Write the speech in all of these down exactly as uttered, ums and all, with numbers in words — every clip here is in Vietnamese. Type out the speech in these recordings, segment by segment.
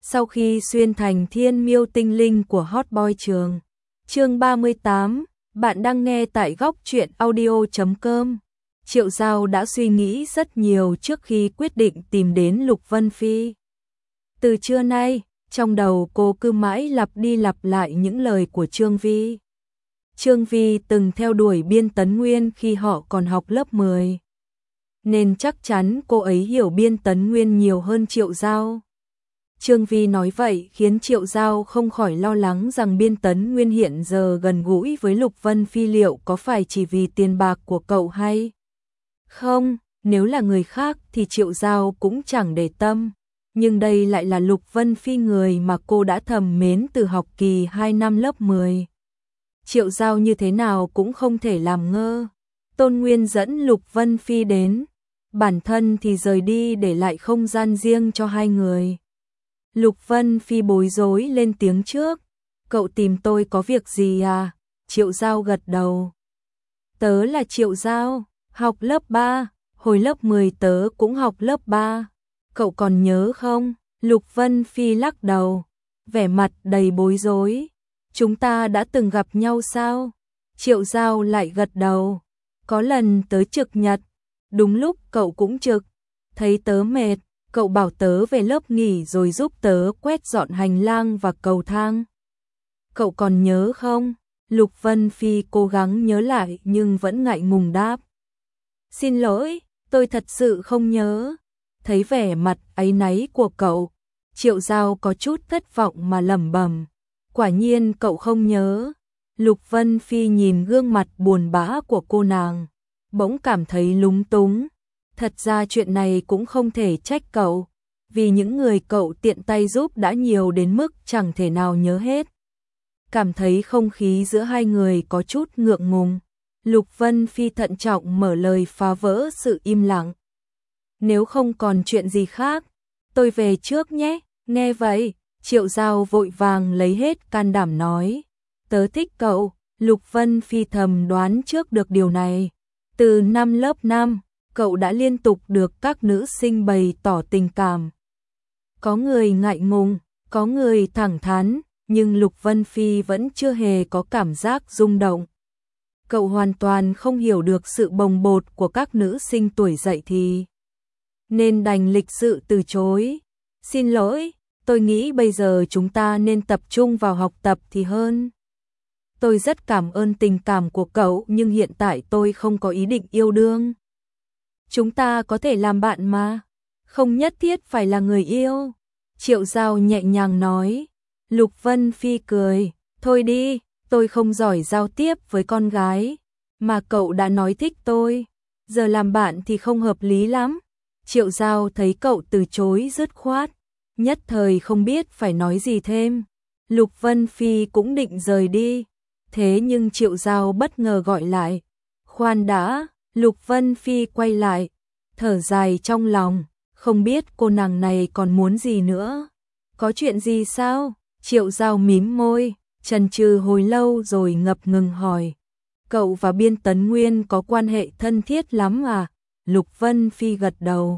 Sau khi xuyên thành thiên miêu tinh linh của Hot Boy trường. Chương ba mươi tám, bạn đang nghe tại góc truyện audio chấm com. Triệu Giao đã suy nghĩ rất nhiều trước khi quyết định tìm đến Lục Vân Phi. Từ trưa nay, trong đầu cô cứ mãi lặp đi lặp lại những lời của Trương Vi. Trương Vi từng theo đuổi Biên Tấn Nguyên khi họ còn học lớp mười. Nên chắc chắn cô ấy hiểu Biên Tấn Nguyên nhiều hơn Triệu Giao. Trương Vi nói vậy khiến Triệu Giao không khỏi lo lắng rằng Biên Tấn Nguyên hiện giờ gần gũi với Lục Vân Phi liệu có phải chỉ vì tiền bạc của cậu hay không. Nếu là người khác thì Triệu Giao cũng chẳng để tâm, nhưng đây lại là Lục Vân Phi, người mà cô đã thầm mến từ học kỳ hai năm lớp mười. Triệu Giao như thế nào cũng không thể làm ngơ. Tôn Nguyên dẫn Lục Vân Phi đến, bản thân thì rời đi để lại không gian riêng cho hai người. Lục Vân Phi bối rối lên tiếng trước. Cậu tìm tôi có việc gì à? Triệu Giao gật đầu. Tớ là Triệu Giao, học lớp ba, hồi lớp mười tớ cũng học lớp ba. Cậu còn nhớ không? Lục Vân Phi lắc đầu, vẻ mặt đầy bối rối. Chúng ta đã từng gặp nhau sao? Triệu Giao lại gật đầu. Có lần tớ trực nhật, đúng lúc cậu cũng trực. Thấy tớ mệt, cậu bảo tớ về lớp nghỉ rồi giúp tớ quét dọn hành lang và cầu thang. Cậu còn nhớ không? Lục Vân Phi cố gắng nhớ lại nhưng vẫn ngại ngùng đáp. Xin lỗi, tôi thật sự không nhớ. Thấy vẻ mặt áy náy của cậu, Triệu Giao có chút thất vọng mà lẩm bẩm. Quả nhiên cậu không nhớ. Lục Vân Phi nhìn gương mặt buồn bã của cô nàng, bỗng cảm thấy lúng túng. Thật ra chuyện này cũng không thể trách cậu, vì những người cậu tiện tay giúp đã nhiều đến mức chẳng thể nào nhớ hết. Cảm thấy không khí giữa hai người có chút ngượng ngùng, Lục Vân Phi thận trọng mở lời phá vỡ sự im lặng. Nếu không còn chuyện gì khác, tôi về trước nhé. Nghe vậy, Triệu Giao vội vàng lấy hết can đảm nói. Tớ thích cậu. Lục Vân Phi thầm đoán trước được điều này. Từ năm lớp năm, cậu đã liên tục được các nữ sinh bày tỏ tình cảm. Có người ngại ngùng, có người thẳng thắn, nhưng Lục Vân Phi vẫn chưa hề có cảm giác rung động. Cậu hoàn toàn không hiểu được sự bồng bột của các nữ sinh tuổi dậy thì, nên đành lịch sự từ chối. Xin lỗi, tôi nghĩ bây giờ chúng ta nên tập trung vào học tập thì hơn. Tôi rất cảm ơn tình cảm của cậu nhưng hiện tại tôi không có ý định yêu đương. Chúng ta có thể làm bạn mà, không nhất thiết phải là người yêu. Triệu Giao nhẹ nhàng nói. Lục Vân Phi cười. Thôi đi, tôi không giỏi giao tiếp với con gái, mà cậu đã nói thích tôi, giờ làm bạn thì không hợp lý lắm. Triệu Giao thấy cậu từ chối dứt khoát, nhất thời không biết phải nói gì thêm. Lục Vân Phi cũng định rời đi, thế nhưng Triệu Giao bất ngờ gọi lại. Khoan đã. Lục Vân Phi quay lại, thở dài trong lòng, không biết cô nàng này còn muốn gì nữa. Có chuyện gì sao? Triệu Giao mím môi, chần chừ hồi lâu rồi ngập ngừng hỏi. Cậu và Biên Tấn Nguyên có quan hệ thân thiết lắm à? Lục Vân Phi gật đầu.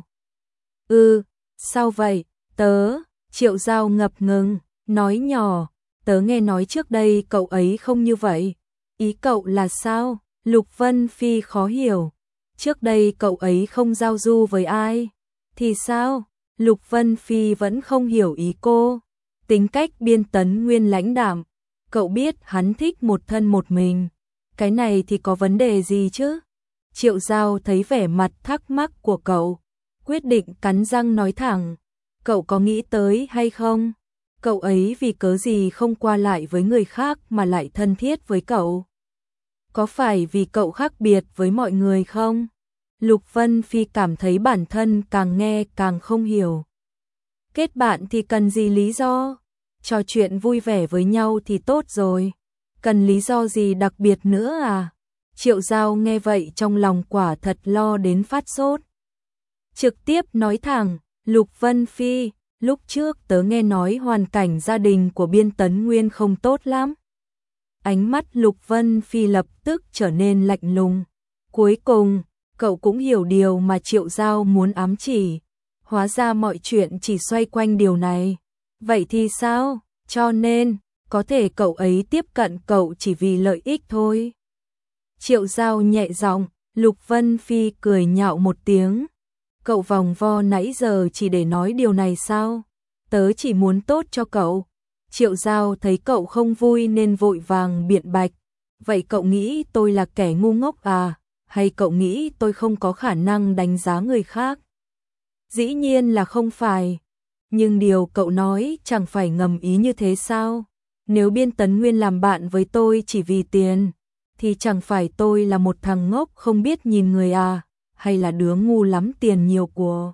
Ừ, sao vậy? Tớ, Triệu Giao ngập ngừng, nói nhỏ. Tớ nghe nói trước đây cậu ấy không như vậy. Ý cậu là sao? Lục Vân Phi khó hiểu. Trước đây cậu ấy không giao du với ai. Thì sao? Lục Vân Phi vẫn không hiểu ý cô. Tính cách Biên Tấn Nguyên lãnh đạm. Cậu biết hắn thích một thân một mình. Cái này thì có vấn đề gì chứ? Triệu Giao thấy vẻ mặt thắc mắc của cậu, quyết định cắn răng nói thẳng. Cậu có nghĩ tới hay không? Cậu ấy vì cớ gì không qua lại với người khác mà lại thân thiết với cậu? Có phải vì cậu khác biệt với mọi người không? Lục Vân Phi cảm thấy bản thân càng nghe càng không hiểu. Kết bạn thì cần gì lý do? Trò chuyện vui vẻ với nhau thì tốt rồi. Cần lý do gì đặc biệt nữa à? Triệu Giao nghe vậy trong lòng quả thật lo đến phát sốt. Trực tiếp nói thẳng. Lục Vân Phi, lúc trước tớ nghe nói hoàn cảnh gia đình của Biên Tấn Nguyên không tốt lắm. Ánh mắt Lục Vân Phi lập tức trở nên lạnh lùng. Cuối cùng, cậu cũng hiểu điều mà Triệu Giao muốn ám chỉ. Hóa ra mọi chuyện chỉ xoay quanh điều này. Vậy thì sao? Cho nên, có thể cậu ấy tiếp cận cậu chỉ vì lợi ích thôi. Triệu Giao nhẹ giọng, Lục Vân Phi cười nhạo một tiếng. Cậu vòng vo nãy giờ chỉ để nói điều này sao? Tớ chỉ muốn tốt cho cậu. Triệu Giao thấy cậu không vui nên vội vàng biện bạch. Vậy cậu nghĩ tôi là kẻ ngu ngốc à? Hay cậu nghĩ tôi không có khả năng đánh giá người khác? Dĩ nhiên là không phải. Nhưng điều cậu nói chẳng phải ngầm ý như thế sao? Nếu Biên Tấn Nguyên làm bạn với tôi chỉ vì tiền, thì chẳng phải tôi là một thằng ngốc không biết nhìn người à? Hay là đứa ngu lắm tiền nhiều của?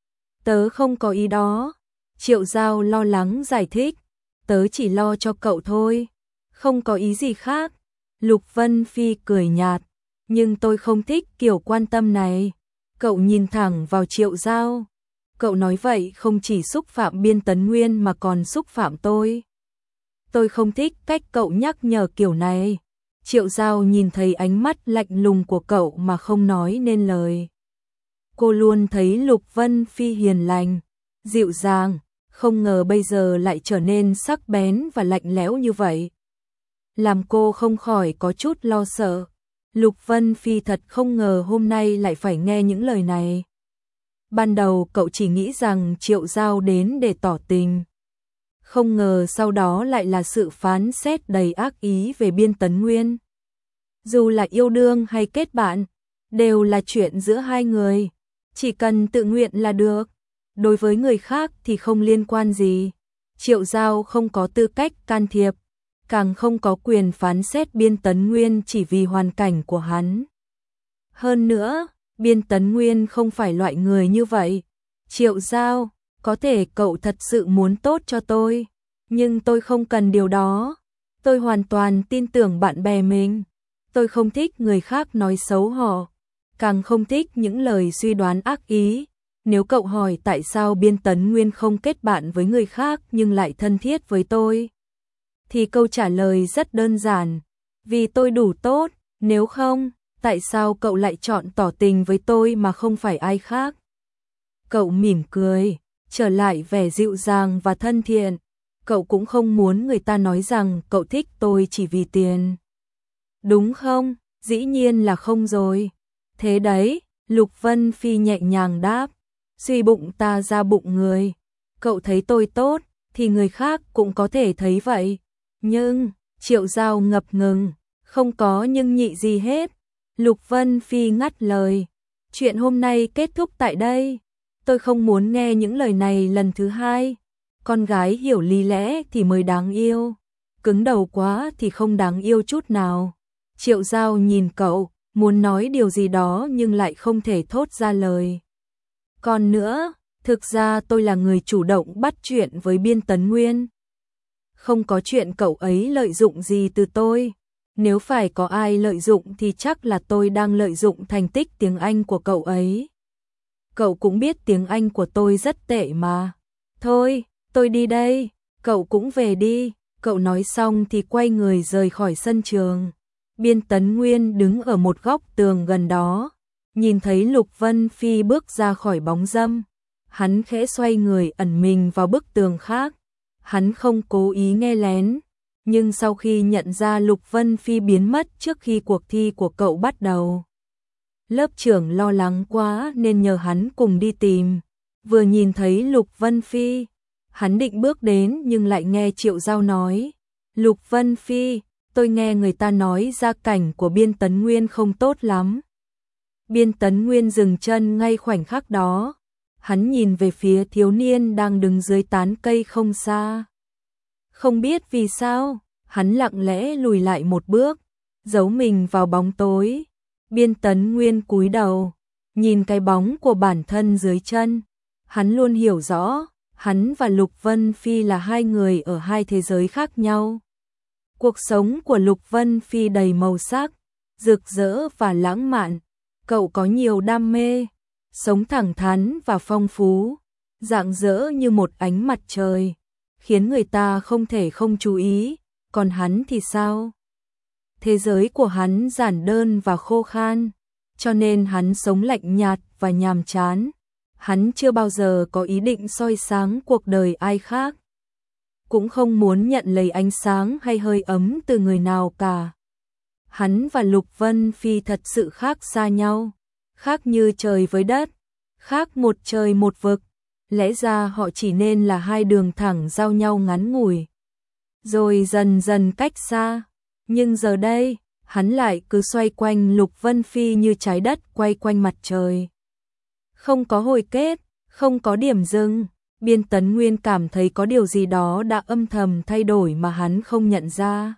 Tớ không có ý đó. Triệu Giao lo lắng giải thích. Tớ chỉ lo cho cậu thôi. Không có ý gì khác. Lục Vân Phi cười nhạt. Nhưng tôi không thích kiểu quan tâm này. Cậu nhìn thẳng vào Triệu Giao. Cậu nói vậy không chỉ xúc phạm Biên Tấn Nguyên mà còn xúc phạm tôi. Tôi không thích cách cậu nhắc nhở kiểu này. Triệu Giao nhìn thấy ánh mắt lạnh lùng của cậu mà không nói nên lời. Cô luôn thấy Lục Vân Phi hiền lành, dịu dàng, không ngờ bây giờ lại trở nên sắc bén và lạnh lẽo như vậy. Làm cô không khỏi có chút lo sợ. Lục Vân Phi thật không ngờ hôm nay lại phải nghe những lời này. Ban đầu cậu chỉ nghĩ rằng Triệu Giao đến để tỏ tình. Không ngờ sau đó lại là sự phán xét đầy ác ý về Biên Tấn Nguyên. Dù là yêu đương hay kết bạn, đều là chuyện giữa hai người. Chỉ cần tự nguyện là được. Đối với người khác thì không liên quan gì. Triệu Giao không có tư cách can thiệp, càng không có quyền phán xét Biên Tấn Nguyên chỉ vì hoàn cảnh của hắn. Hơn nữa, Biên Tấn Nguyên không phải loại người như vậy. Triệu Giao, có thể cậu thật sự muốn tốt cho tôi, nhưng tôi không cần điều đó. Tôi hoàn toàn tin tưởng bạn bè mình. Tôi không thích người khác nói xấu họ, càng không thích những lời suy đoán ác ý. Nếu cậu hỏi tại sao Biên Tấn Nguyên không kết bạn với người khác nhưng lại thân thiết với tôi, thì câu trả lời rất đơn giản. Vì tôi đủ tốt, nếu không, tại sao cậu lại chọn tỏ tình với tôi mà không phải ai khác? Cậu mỉm cười, trở lại vẻ dịu dàng và thân thiện. Cậu cũng không muốn người ta nói rằng cậu thích tôi chỉ vì tiền. Đúng không? Dĩ nhiên là không rồi. Thế đấy, Lục Vân Phi nhẹ nhàng đáp. Suy bụng ta ra bụng người. Cậu thấy tôi tốt, thì người khác cũng có thể thấy vậy. Nhưng, Triệu Giao ngập ngừng, không có nhưng nhị gì hết. Lục Vân Phi ngắt lời. Chuyện hôm nay kết thúc tại đây. Tôi không muốn nghe những lời này lần thứ hai. Con gái hiểu lý lẽ thì mới đáng yêu. Cứng đầu quá thì không đáng yêu chút nào. Triệu Giao nhìn cậu, muốn nói điều gì đó nhưng lại không thể thốt ra lời. Còn nữa, thực ra tôi là người chủ động bắt chuyện với Biên Tấn Nguyên. Không có chuyện cậu ấy lợi dụng gì từ tôi. Nếu phải có ai lợi dụng thì chắc là tôi đang lợi dụng thành tích tiếng Anh của cậu ấy. Cậu cũng biết tiếng Anh của tôi rất tệ mà. Thôi, tôi đi đây, cậu cũng về đi. Cậu nói xong thì quay người rời khỏi sân trường. Biên Tấn Nguyên đứng ở một góc tường gần đó, nhìn thấy Lục Vân Phi bước ra khỏi bóng râm. Hắn khẽ xoay người ẩn mình vào bức tường khác. Hắn không cố ý nghe lén, nhưng sau khi nhận ra Lục Vân Phi biến mất trước khi cuộc thi của cậu bắt đầu, lớp trưởng lo lắng quá nên nhờ hắn cùng đi tìm. Vừa nhìn thấy Lục Vân Phi, hắn định bước đến nhưng lại nghe Triệu Giao nói. Lục Vân Phi, tôi nghe người ta nói gia cảnh của Biên Tấn Nguyên không tốt lắm. Biên Tấn Nguyên dừng chân ngay khoảnh khắc đó. Hắn nhìn về phía thiếu niên đang đứng dưới tán cây không xa. Không biết vì sao, hắn lặng lẽ lùi lại một bước, giấu mình vào bóng tối. Biên Tấn Nguyên cúi đầu, nhìn cái bóng của bản thân dưới chân. Hắn luôn hiểu rõ, hắn và Lục Vân Phi là hai người ở hai thế giới khác nhau. Cuộc sống của Lục Vân Phi đầy màu sắc, rực rỡ và lãng mạn. Cậu có nhiều đam mê, sống thẳng thắn và phong phú, rạng rỡ như một ánh mặt trời, khiến người ta không thể không chú ý. Còn hắn thì sao? Thế giới của hắn giản đơn và khô khan, cho nên hắn sống lạnh nhạt và nhàm chán. Hắn chưa bao giờ có ý định soi sáng cuộc đời ai khác. cũng không muốn nhận lấy ánh sáng hay hơi ấm từ người nào cả. Hắn và Lục Vân Phi thật sự khác xa nhau, khác như trời với đất, khác một trời một vực, lẽ ra họ chỉ nên là hai đường thẳng giao nhau ngắn ngủi, rồi dần dần cách xa, nhưng giờ đây, hắn lại cứ xoay quanh Lục Vân Phi như trái đất quay quanh mặt trời. Không có hồi kết, không có điểm dừng, Biên Tấn Nguyên cảm thấy có điều gì đó đã âm thầm thay đổi mà hắn không nhận ra.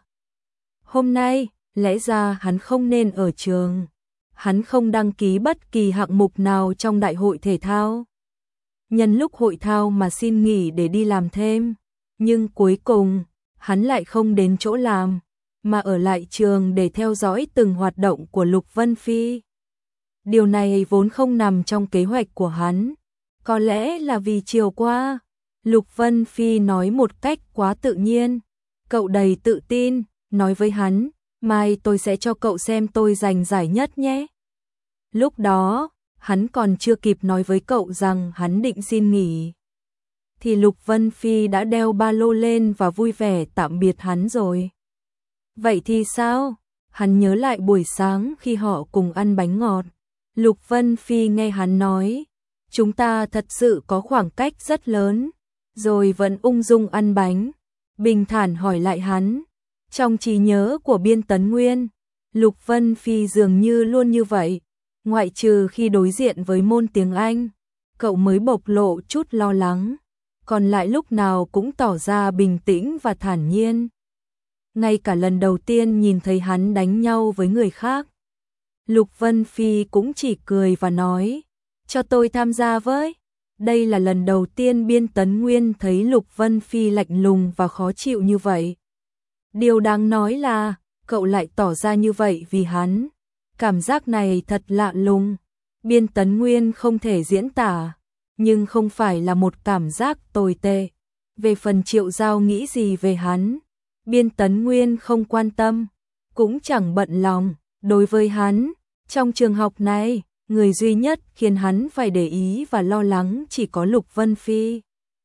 Hôm nay, lẽ ra hắn không nên ở trường. Hắn không đăng ký bất kỳ hạng mục nào trong đại hội thể thao. Nhân lúc hội thao mà xin nghỉ để đi làm thêm. Nhưng cuối cùng, hắn lại không đến chỗ làm, mà ở lại trường để theo dõi từng hoạt động của Lục Vân Phi. Điều này vốn không nằm trong kế hoạch của hắn. Có lẽ là vì chiều qua, Lục Vân Phi nói một cách quá tự nhiên. Cậu đầy tự tin, nói với hắn, mai tôi sẽ cho cậu xem tôi giành giải nhất nhé. Lúc đó, hắn còn chưa kịp nói với cậu rằng hắn định xin nghỉ. Thì Lục Vân Phi đã đeo ba lô lên và vui vẻ tạm biệt hắn rồi. Vậy thì sao? Hắn nhớ lại buổi sáng khi họ cùng ăn bánh ngọt. Lục Vân Phi nghe hắn nói, chúng ta thật sự có khoảng cách rất lớn, rồi vẫn ung dung ăn bánh. Bình thản hỏi lại hắn, trong trí nhớ của Biên Tấn Nguyên, Lục Vân Phi dường như luôn như vậy, ngoại trừ khi đối diện với môn tiếng Anh, cậu mới bộc lộ chút lo lắng, còn lại lúc nào cũng tỏ ra bình tĩnh và thản nhiên. Ngay cả lần đầu tiên nhìn thấy hắn đánh nhau với người khác, Lục Vân Phi cũng chỉ cười và nói, cho tôi tham gia với. Đây là lần đầu tiên Biên Tấn Nguyên thấy Lục Vân Phi lạnh lùng và khó chịu như vậy. Điều đáng nói là, cậu lại tỏ ra như vậy vì hắn. Cảm giác này thật lạ lùng. Biên Tấn Nguyên không thể diễn tả, nhưng không phải là một cảm giác tồi tệ. Về phần Triệu Giao nghĩ gì về hắn, Biên Tấn Nguyên không quan tâm, cũng chẳng bận lòng. Đối với hắn, trong trường học này, người duy nhất khiến hắn phải để ý và lo lắng chỉ có Lục Vân Phi.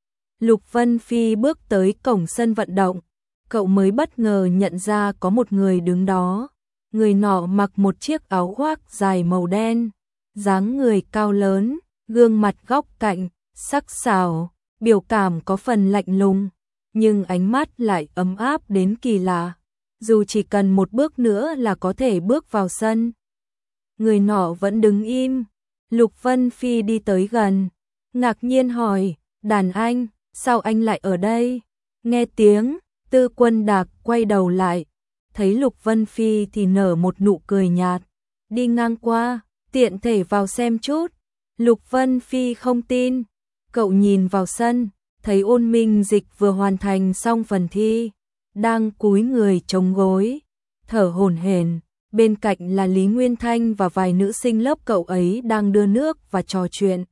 Lục Vân Phi bước tới cổng sân vận động, cậu mới bất ngờ nhận ra có một người đứng đó. Người nọ mặc một chiếc áo khoác dài màu đen, dáng người cao lớn, gương mặt góc cạnh, sắc sảo, biểu cảm có phần lạnh lùng, nhưng ánh mắt lại ấm áp đến kỳ lạ. Dù chỉ cần một bước nữa là có thể bước vào sân. Người nọ vẫn đứng im. Lục Vân Phi đi tới gần, ngạc nhiên hỏi, đàn anh, sao anh lại ở đây? Nghe tiếng, Tư Quân Đạc quay đầu lại, thấy Lục Vân Phi thì nở một nụ cười nhạt, đi ngang qua, tiện thể vào xem chút. Lục Vân Phi không tin, cậu nhìn vào sân, thấy Ôn Minh Dịch vừa hoàn thành xong phần thi, đang cúi người chống gối, thở hổn hển. Bên cạnh là Lý Nguyên Thanh và vài nữ sinh lớp cậu ấy đang đưa nước và trò chuyện.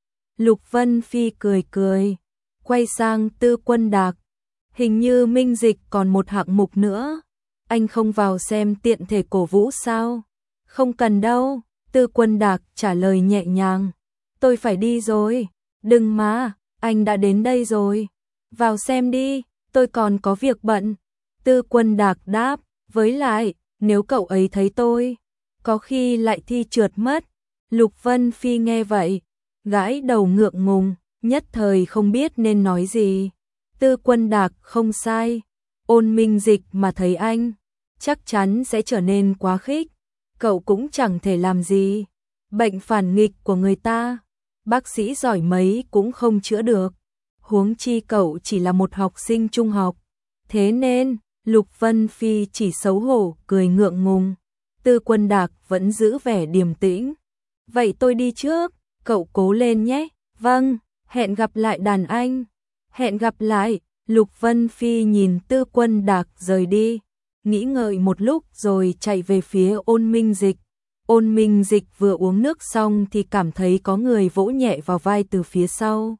Lục Vân Phi cười cười, quay sang Tư Quân Đạc. Hình như Minh Dịch còn một hạng mục nữa. Anh không vào xem tiện thể cổ vũ sao? Không cần đâu, Tư Quân Đạc trả lời nhẹ nhàng. Tôi phải đi rồi. Đừng mà, anh đã đến đây rồi. Vào xem đi, tôi còn có việc bận. Tư Quân Đạc đáp, với lại, nếu cậu ấy thấy tôi, có khi lại thi trượt mất. Lục Vân Phi nghe vậy, gãi đầu ngượng ngùng, nhất thời không biết nên nói gì. Tư Quân Đạc không sai, Ôn Minh Dịch mà thấy anh, chắc chắn sẽ trở nên quá khích. Cậu cũng chẳng thể làm gì. Bệnh phản nghịch của người ta, bác sĩ giỏi mấy cũng không chữa được. Huống chi cậu chỉ là một học sinh trung học. Thế nên, Lục Vân Phi chỉ xấu hổ cười ngượng ngùng. Tư Quân Đạc vẫn giữ vẻ điềm tĩnh. Vậy tôi đi trước, cậu cố lên nhé. Vâng, hẹn gặp lại đàn anh. Hẹn gặp lại. Lục Vân Phi nhìn Tư Quân Đạc rời đi, nghĩ ngợi một lúc rồi chạy về phía Ôn Minh Dịch. Ôn Minh Dịch vừa uống nước xong thì cảm thấy có người vỗ nhẹ vào vai từ phía sau.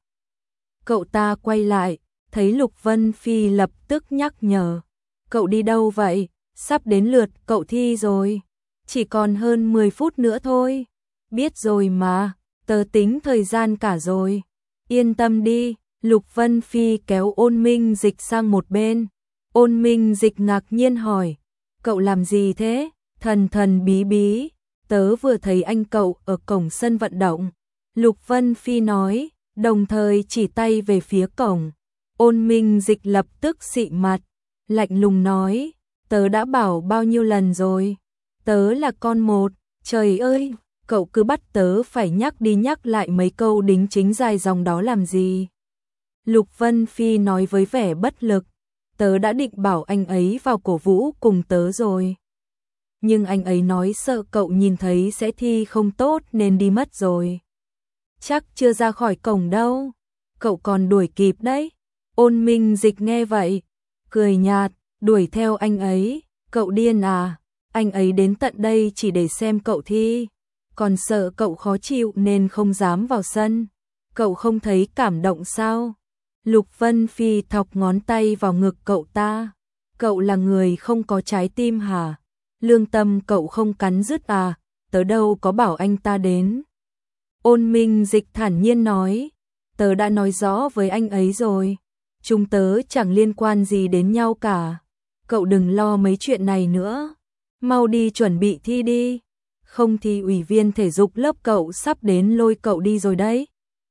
Cậu ta quay lại, thấy Lục Vân Phi lập tức nhắc nhở. Cậu đi đâu vậy? Sắp đến lượt cậu thi rồi. Chỉ còn hơn mười phút nữa thôi. Biết rồi mà, tớ tính thời gian cả rồi. Yên tâm đi, Lục Vân Phi kéo Ôn Minh Dịch sang một bên. Ôn Minh Dịch ngạc nhiên hỏi, cậu làm gì thế? Thần thần bí bí, tớ vừa thấy anh cậu ở cổng sân vận động. Lục Vân Phi nói, đồng thời chỉ tay về phía cổng. Ôn Minh Dịch lập tức xị mặt, lạnh lùng nói, tớ đã bảo bao nhiêu lần rồi, tớ là con một, trời ơi, cậu cứ bắt tớ phải nhắc đi nhắc lại mấy câu đính chính dài dòng đó làm gì? Lục Vân Phi nói với vẻ bất lực, tớ đã định bảo anh ấy vào cổ vũ cùng tớ rồi. Nhưng anh ấy nói sợ cậu nhìn thấy sẽ thi không tốt nên đi mất rồi. Chắc chưa ra khỏi cổng đâu, cậu còn đuổi kịp đấy. Ôn Minh Dịch nghe vậy, cười nhạt, đuổi theo anh ấy, cậu điên à, anh ấy đến tận đây chỉ để xem cậu thi, còn sợ cậu khó chịu nên không dám vào sân, cậu không thấy cảm động sao? Lục Vân Phi thọc ngón tay vào ngực cậu ta, cậu là người không có trái tim hả? Lương tâm cậu không cắn rứt à, tớ đâu có bảo anh ta đến. Ôn Minh Dịch thản nhiên nói, tớ đã nói rõ với anh ấy rồi, chúng tớ chẳng liên quan gì đến nhau cả, cậu đừng lo mấy chuyện này nữa, mau đi chuẩn bị thi đi, không thì ủy viên thể dục lớp cậu sắp đến lôi cậu đi rồi đấy.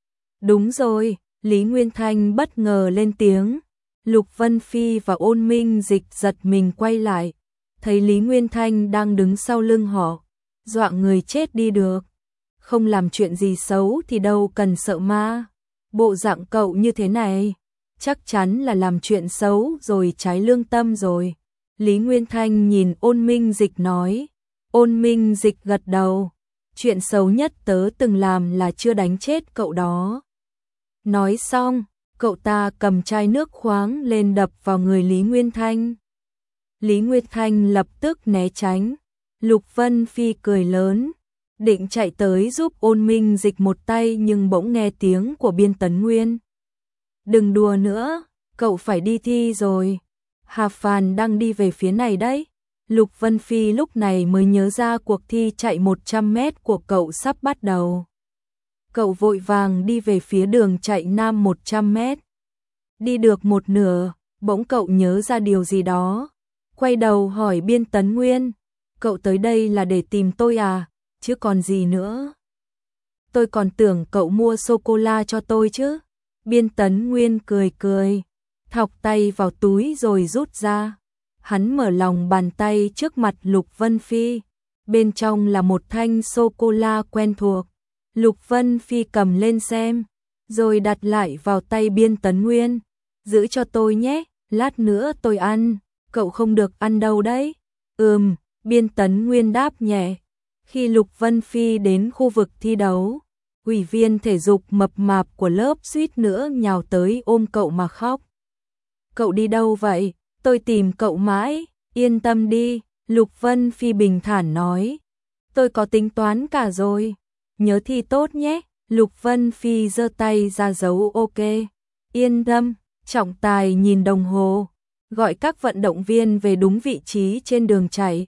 Đúng rồi, Lý Nguyên Thanh bất ngờ lên tiếng. Lục Vân Phi và Ôn Minh Dịch giật mình quay lại, thấy Lý Nguyên Thanh đang đứng sau lưng họ, dọa người chết đi được. Không làm chuyện gì xấu thì đâu cần sợ ma. Bộ dạng cậu như thế này, chắc chắn là làm chuyện xấu rồi trái lương tâm rồi. Lý Nguyên Thanh nhìn Ôn Minh Dịch nói. Ôn Minh Dịch gật đầu. Chuyện xấu nhất tớ từng làm là chưa đánh chết cậu đó. Nói xong, cậu ta cầm chai nước khoáng lên đập vào người Lý Nguyên Thanh. Lý Nguyên Thanh lập tức né tránh. Lục Vân Phi cười lớn, định chạy tới giúp Ôn Minh Dịch một tay nhưng bỗng nghe tiếng của Biên Tấn Nguyên. Đừng đùa nữa, cậu phải đi thi rồi. Hà Phàn đang đi về phía này đấy. Lục Vân Phi lúc này mới nhớ ra cuộc thi chạy một trăm mét của cậu sắp bắt đầu. Cậu vội vàng đi về phía đường chạy nam một trăm mét. Đi được một nửa, bỗng cậu nhớ ra điều gì đó. Quay đầu hỏi Biên Tấn Nguyên, cậu tới đây là để tìm tôi à, chứ còn gì nữa. Tôi còn tưởng cậu mua sô-cô-la cho tôi chứ. Biên Tấn Nguyên cười cười, thọc tay vào túi rồi rút ra. Hắn mở lòng bàn tay trước mặt Lục Vân Phi, bên trong là một thanh sô-cô-la quen thuộc. Lục Vân Phi cầm lên xem, rồi đặt lại vào tay Biên Tấn Nguyên. Giữ cho tôi nhé, lát nữa tôi ăn, cậu không được ăn đâu đấy. Ừm, Biên Tấn Nguyên đáp nhẹ. Khi Lục Vân Phi đến khu vực thi đấu, ủy viên thể dục mập mạp của lớp suýt nữa nhào tới ôm cậu mà khóc. Cậu đi đâu vậy? Tôi tìm cậu mãi, yên tâm đi, Lục Vân Phi bình thản nói. Tôi có tính toán cả rồi, nhớ thi tốt nhé. Lục Vân Phi giơ tay ra dấu ok. Yên tâm, trọng tài nhìn đồng hồ, gọi các vận động viên về đúng vị trí trên đường chạy.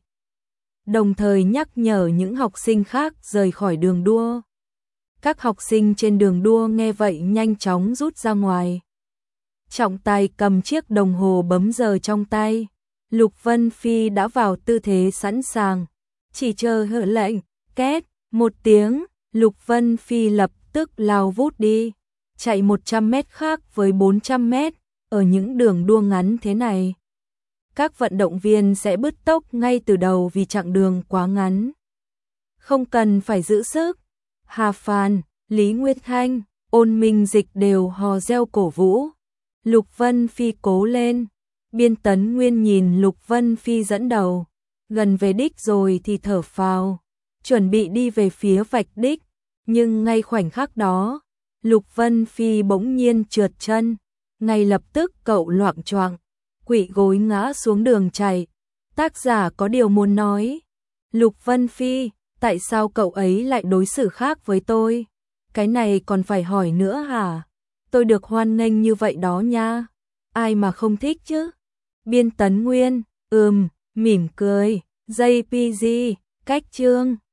Đồng thời nhắc nhở những học sinh khác rời khỏi đường đua. Các học sinh trên đường đua nghe vậy nhanh chóng rút ra ngoài. Trọng tài cầm chiếc đồng hồ bấm giờ trong tay. Lục Vân Phi đã vào tư thế sẵn sàng, chỉ chờ hiệu lệnh. Két, một tiếng, Lục Vân Phi lập tức lao vút đi. Chạy một trăm mét khác với bốn trăm mét, ở những đường đua ngắn thế này, các vận động viên sẽ bứt tốc ngay từ đầu vì chặng đường quá ngắn. Không cần phải giữ sức. Hà Phàn, Lý Nguyệt Thanh, Ôn Minh Dịch đều hò reo cổ vũ. Lục Vân Phi cố lên. Biên Tấn Nguyên nhìn Lục Vân Phi dẫn đầu, gần về đích rồi thì thở phào, chuẩn bị đi về phía vạch đích, nhưng ngay khoảnh khắc đó, Lục Vân Phi bỗng nhiên trượt chân, ngay lập tức cậu loạng choạng, quỵ gối ngã xuống đường chạy. Tác giả có điều muốn nói. Lục Vân Phi, tại sao cậu ấy lại đối xử khác với tôi? Cái này còn phải hỏi nữa hả? Tôi được hoan nghênh như vậy đó nha. Ai mà không thích chứ? Biên Tấn Nguyên, ừm, mỉm cười, gi pi gi, cách chương.